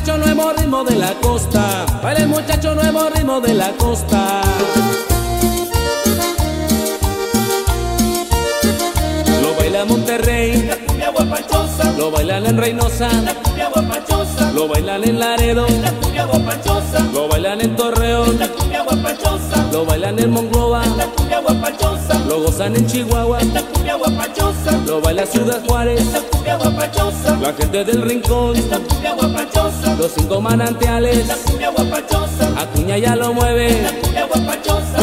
muchacho nuevo ritmo de la costa. Baila el muchacho nuevo ritmo de la costa. Lo baila en Monterrey, la cumbia guapachosa. lo bailan en Reynosa, La cumbia guapachosa. lo bailan en Laredo, La cumbia guapachosa. lo bailan en Torreón, La cumbia guapachosa. lo bailan en Monclova, La cumbia guapachosa. lo gozan en Chihuahua, La cumbia guapachosa. lo baila Ciudad Juárez, La cumbia guapachosa. la gente del Rincón, La cumbia guapachosa. los 5 manantiales, La cumbia guapachosa. Acuña ya lo mueve. La cumbia guapachosa.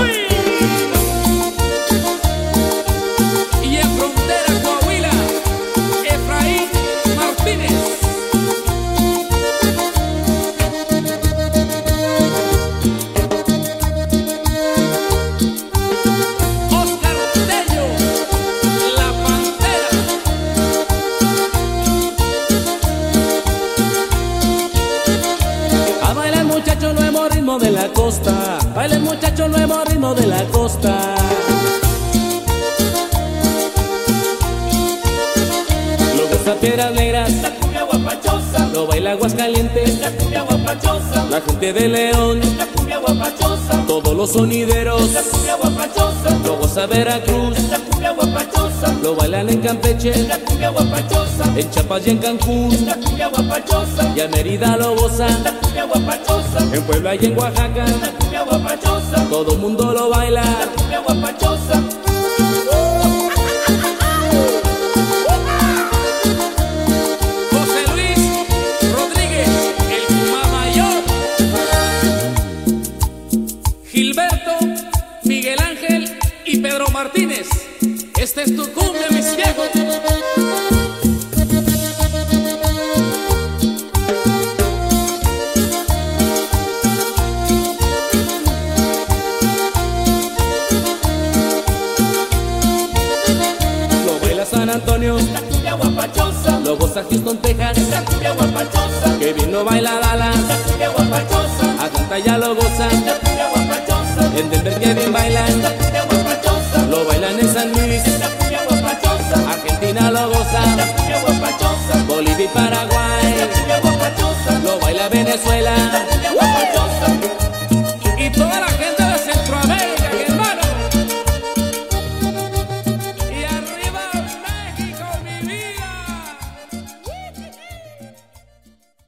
Y en Frontera, Coahuila, Efraín Martínez. Oscar Tello, La Pantera. A bailar muchacho nuevo ritmo de la costa. Baila el muchacho nuevo ritmo de la costa. Lo goza Piedras Negras, La cumbia guapachosa. lo baila Aguascalientes, La cumbia guapachosa. la gente de León, La cumbia guapachosa. todos los sonideros, La cumbia guapachosa. lo goza Veracruz, La cumbia guapachosa. lo bailan en Campeche, La cumbia guapachosa. en Chiapas y en Cancún, La cumbia guapachosa. y a Mérida lo goza, La cumbia guapachosa. en Puebla y en Oaxaca, La cumbia guapachosa. todo mundo lo baila. La cumbia guapachosa. José Luis Rodríguez, el Puma Mayor. Gilberto, Miguel Ángel y Pedro Martínez. Esta es tu cumbia, mis viejos. Lo baila San Antonio, La cumbia guapachosa. lo goza Houston, Texas, La cumbia guapachosa. que bien lo baila Dallas, La cumbia guapachosa. Atlanta ya lo goza, La cumbia guapachosa. en Denver que bien bailan, La cumbia guapachosa. lo bailan en San Luis, La cumbia guapachosa. Argentina lo goza, La cumbia guapachosa. Bolivia y Paraguay, La cumbia guapachosa. lo baila Venezuela, La cumbia guapachosa.